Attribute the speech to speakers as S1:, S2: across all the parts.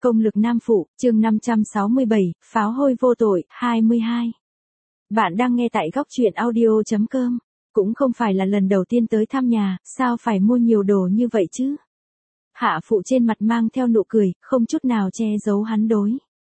S1: Công lực nam phụ, chương 567, pháo hôi vô tội, 22. Bạn đang nghe tại góc truyện audio.com. Cũng không phải là lần đầu tiên tới thăm nhà, sao phải mua nhiều đồ như vậy chứ? Hạ phụ trên mặt mang theo nụ cười, không chút nào che giấu hắn đối.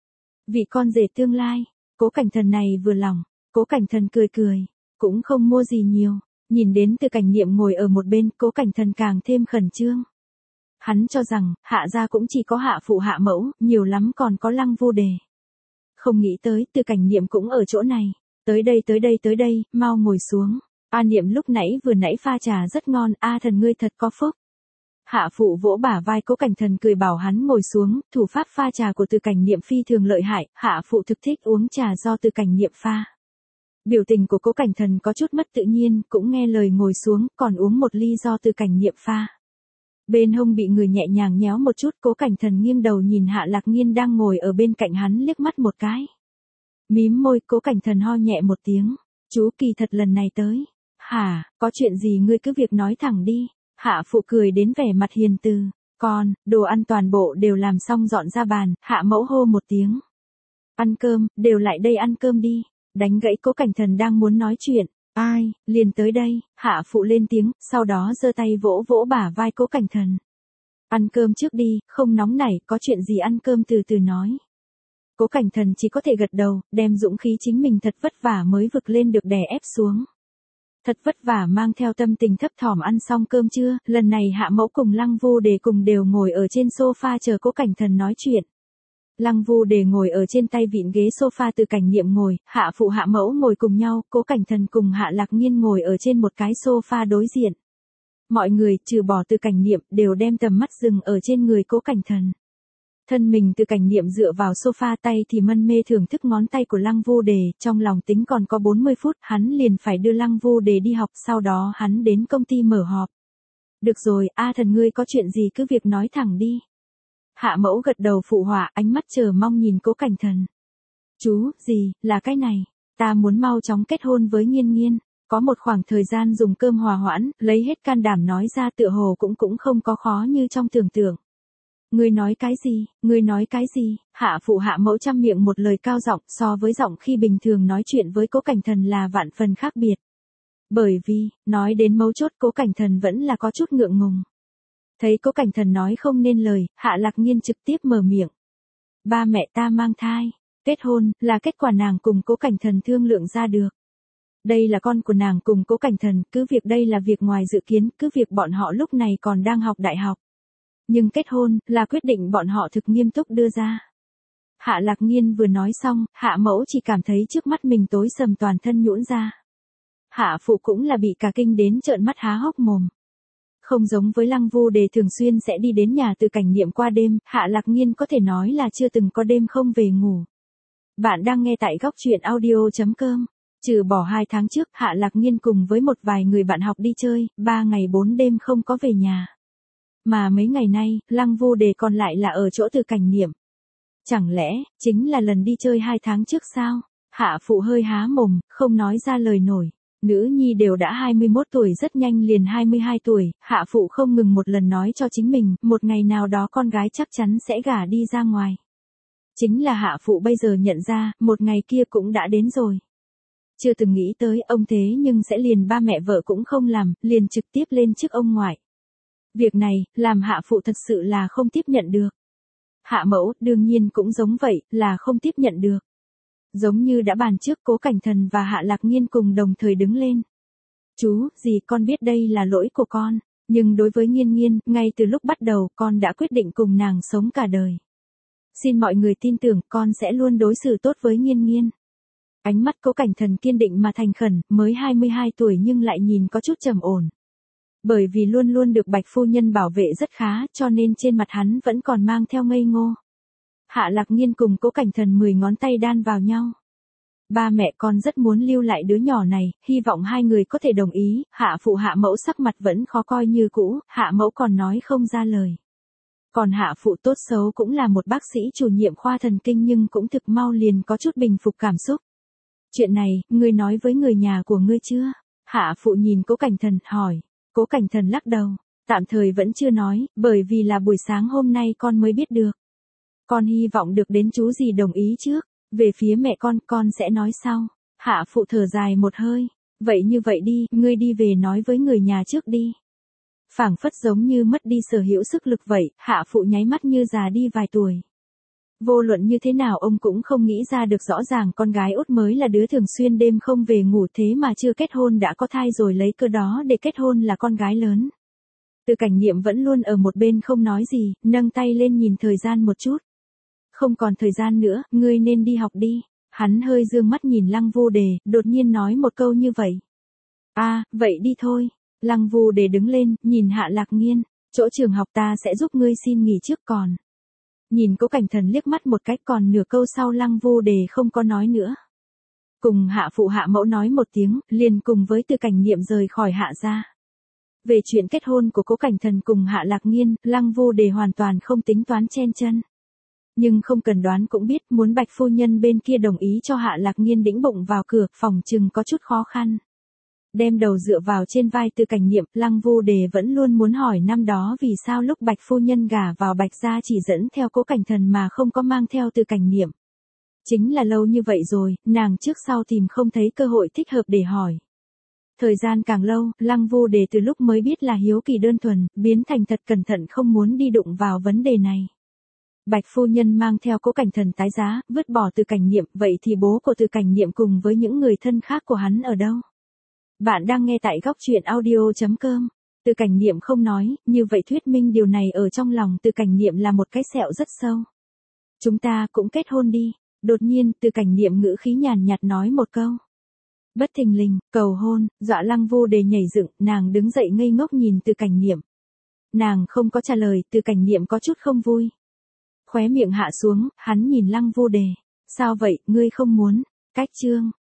S1: Vị con rể tương lai, Cố Cảnh Thần này vừa lòng, Cố Cảnh Thần cười cười, cũng không mua gì nhiều, nhìn đến Từ Cảnh Niệm ngồi ở một bên, Cố Cảnh Thần càng thêm khẩn trương. Hắn cho rằng, hạ gia cũng chỉ có hạ phụ hạ mẫu, nhiều lắm còn có Lăng Vu Đề. Không nghĩ tới, Từ Cảnh Niệm cũng ở chỗ này. Tới đây, mau ngồi xuống. A Niệm lúc nãy vừa nãy pha trà rất ngon, A Thần ngươi thật có phúc. Hạ phụ vỗ bả vai Cố Cảnh Thần cười bảo hắn ngồi xuống, thủ pháp pha trà của Từ Cảnh Niệm phi thường lợi hại, hạ phụ thực thích uống trà do Từ Cảnh Niệm pha. Biểu tình của Cố Cảnh Thần có chút mất tự nhiên, cũng nghe lời ngồi xuống, còn uống một ly do Từ Cảnh Niệm pha. Bên hông bị người nhẹ nhàng nhéo một chút, Cố Cảnh Thần nghiêng đầu nhìn Hạ Lạc Nghiên đang ngồi ở bên cạnh hắn liếc mắt một cái. Mím môi, Cố Cảnh Thần ho nhẹ một tiếng. Chú kỳ thật lần này tới. Hả, có chuyện gì ngươi cứ việc nói thẳng đi. Hạ phụ cười đến vẻ mặt hiền từ. Con, đồ ăn toàn bộ đều làm xong dọn ra bàn, Hạ mẫu hô một tiếng. Ăn cơm, đều lại đây ăn cơm đi. Đánh gãy Cố Cảnh Thần đang muốn nói chuyện. Ai, liền tới đây, hạ phụ lên tiếng, sau đó giơ tay vỗ vỗ bả vai Cố Cảnh Thần. Ăn cơm trước đi, không nóng nảy, có chuyện gì ăn cơm từ từ nói. Cố Cảnh Thần chỉ có thể gật đầu, đem dũng khí chính mình thật vất vả mới vực lên được đè ép xuống. Thật vất vả mang theo tâm tình thấp thỏm ăn xong cơm trưa, lần này hạ mẫu cùng Lăng Vu Đề cùng đều ngồi ở trên sofa chờ Cố Cảnh Thần nói chuyện. Lăng Vu Đề ngồi ở trên tay vịn ghế sofa, Từ Cảnh Niệm ngồi, hạ phụ hạ mẫu ngồi cùng nhau, Cố Cảnh Thần cùng Hạ Lạc Nghiên ngồi ở trên một cái sofa đối diện. Mọi người, trừ bỏ Từ Cảnh Niệm, đều đem tầm mắt dừng ở trên người Cố Cảnh Thần. Thân mình Từ Cảnh Niệm dựa vào sofa, tay thì mân mê thưởng thức ngón tay của Lăng Vu Đề, trong lòng tính còn có 40 phút, hắn liền phải đưa Lăng Vu Đề đi học, sau đó hắn đến công ty mở họp. Được rồi, A Thần ngươi có chuyện gì cứ việc nói thẳng đi. Hạ mẫu gật đầu phụ họa, ánh mắt chờ mong nhìn Cố Cảnh Thần. Chú, gì, là cái này. Ta muốn mau chóng kết hôn với Nghiên Nghiên. Có một khoảng thời gian dùng cơm hòa hoãn, lấy hết can đảm nói ra, tựa hồ cũng không có khó như trong tưởng tượng. Ngươi nói cái gì, hạ phụ hạ mẫu trăm miệng một lời cao giọng, so với giọng khi bình thường nói chuyện với Cố Cảnh Thần là vạn phần khác biệt. Bởi vì, nói đến mấu chốt Cố Cảnh Thần vẫn là có chút ngượng ngùng. Thấy Cố Cảnh Thần nói không nên lời, Hạ Lạc Nghiên trực tiếp mở miệng. Ba mẹ ta mang thai, kết hôn, là kết quả nàng cùng Cố Cảnh Thần thương lượng ra được. Đây là con của nàng cùng Cố Cảnh Thần, cứ việc đây là việc ngoài dự kiến, cứ việc bọn họ lúc này còn đang học đại học. Nhưng kết hôn, là quyết định bọn họ thực nghiêm túc đưa ra. Hạ Lạc Nghiên vừa nói xong, hạ mẫu chỉ cảm thấy trước mắt mình tối sầm toàn thân nhũn ra. Hạ phụ cũng là bị cả kinh đến trợn mắt há hốc mồm. Không giống với Lăng Vu Đề thường xuyên sẽ đi đến nhà Từ Cảnh Niệm qua đêm, Hạ Lạc Nghiên có thể nói là chưa từng có đêm không về ngủ. Bạn đang nghe tại góc truyện audio.com. Trừ bỏ 2 tháng trước, Hạ Lạc Nghiên cùng với một vài người bạn học đi chơi, 3 ngày 4 đêm không có về nhà. Mà mấy ngày nay, Lăng Vu Đề còn lại là ở chỗ Từ Cảnh Niệm. Chẳng lẽ, chính là lần đi chơi 2 tháng trước sao? Hạ phụ hơi há mồm, không nói ra lời nổi. Nữ nhi đều đã 21 tuổi rất nhanh liền 22 tuổi, hạ phụ không ngừng một lần nói cho chính mình, một ngày nào đó con gái chắc chắn sẽ gả đi ra ngoài. Chính là hạ phụ bây giờ nhận ra, một ngày kia cũng đã đến rồi. Chưa từng nghĩ tới ông thế nhưng sẽ liền ba mẹ vợ cũng không làm, liền trực tiếp lên trước ông ngoại. Việc này, làm hạ phụ thật sự là không tiếp nhận được. Hạ mẫu, đương nhiên cũng giống vậy, là không tiếp nhận được. Giống như đã bàn trước, Cố Cảnh Thần và Hạ Lạc Nghiên cùng đồng thời đứng lên. Chú, gì, con biết đây là lỗi của con, nhưng đối với Nghiên Nghiên, ngay từ lúc bắt đầu, con đã quyết định cùng nàng sống cả đời. Xin mọi người tin tưởng, con sẽ luôn đối xử tốt với Nghiên Nghiên. Ánh mắt Cố Cảnh Thần kiên định mà thành khẩn, mới 22 tuổi nhưng lại nhìn có chút trầm ổn. Bởi vì luôn luôn được Bạch phu nhân bảo vệ rất khá, cho nên trên mặt hắn vẫn còn mang theo ngây ngô. Hạ Lạc Nghiên cùng Cố Cảnh Thần 10 ngón tay đan vào nhau. Ba mẹ con rất muốn lưu lại đứa nhỏ này, hy vọng hai người có thể đồng ý, hạ phụ hạ mẫu sắc mặt vẫn khó coi như cũ, hạ mẫu còn nói không ra lời. Còn hạ phụ tốt xấu cũng là một bác sĩ chủ nhiệm khoa thần kinh nhưng cũng thực mau liền có chút bình phục cảm xúc. Chuyện này, ngươi nói với người nhà của ngươi chưa? Hạ phụ nhìn Cố Cảnh Thần, hỏi. Cố Cảnh Thần lắc đầu, tạm thời vẫn chưa nói, bởi vì là buổi sáng hôm nay con mới biết được. Con hy vọng được đến chú gì đồng ý trước. Về phía mẹ con sẽ nói sau. Hạ phụ thở dài một hơi. Vậy như vậy đi, ngươi đi về nói với người nhà trước đi. Phảng phất giống như mất đi sở hữu sức lực vậy, hạ phụ nháy mắt như già đi vài tuổi. Vô luận như thế nào ông cũng không nghĩ ra được rõ ràng con gái út mới là đứa thường xuyên đêm không về ngủ thế mà chưa kết hôn đã có thai rồi lấy cơ đó để kết hôn là con gái lớn. Từ Cảnh Niệm vẫn luôn ở một bên không nói gì, nâng tay lên nhìn thời gian một chút. Không còn thời gian nữa, ngươi nên đi học đi. Hắn hơi dương mắt nhìn Lăng Vô Đề, đột nhiên nói một câu như vậy. Vậy đi thôi. Lăng Vô Đề đứng lên, nhìn Hạ Lạc Nghiên, chỗ trường học ta sẽ giúp ngươi xin nghỉ trước còn. Nhìn Cố Cảnh Thần liếc mắt một cái còn nửa câu sau Lăng Vô Đề không có nói nữa. Cùng hạ phụ hạ mẫu nói một tiếng, liền cùng với Từ Cảnh Niệm rời khỏi Hạ gia. Về chuyện kết hôn của Cố Cảnh Thần cùng Hạ Lạc Nghiên, Lăng Vô Đề hoàn toàn không tính toán chen chân. Nhưng không cần đoán cũng biết muốn Bạch phu nhân bên kia đồng ý cho Hạ Lạc Nghiên đĩnh bụng vào cửa, phòng chừng có chút khó khăn. Đem đầu dựa vào trên vai Từ Cảnh Niệm, Lăng Vô Đề vẫn luôn muốn hỏi năm đó vì sao lúc Bạch phu nhân gả vào Bạch gia chỉ dẫn theo Cố Cảnh Thần mà không có mang theo Từ Cảnh Niệm. Chính là lâu như vậy rồi, nàng trước sau tìm không thấy cơ hội thích hợp để hỏi. Thời gian càng lâu, Lăng Vô Đề từ lúc mới biết là hiếu kỳ đơn thuần, biến thành thật cẩn thận không muốn đi đụng vào vấn đề này. Bạch phu nhân mang theo Cố Cảnh Thần tái giá, vứt bỏ Từ Cảnh Niệm, vậy thì bố của Từ Cảnh Niệm cùng với những người thân khác của hắn ở đâu? Bạn đang nghe tại góc truyện audio.com. Từ Cảnh Niệm không nói, như vậy thuyết minh điều này ở trong lòng Từ Cảnh Niệm là một cái sẹo rất sâu. Chúng ta cũng kết hôn đi. Đột nhiên, Từ Cảnh Niệm ngữ khí nhàn nhạt nói một câu. Bất thình lình, cầu hôn, dọa Lăng Vô Đề nhảy dựng, nàng đứng dậy ngây ngốc nhìn Từ Cảnh Niệm. Nàng không có trả lời, Từ Cảnh Niệm có chút không vui. Khóe miệng hạ xuống, hắn nhìn Lăng Vô Đề. Sao vậy, ngươi không muốn? Cách chương.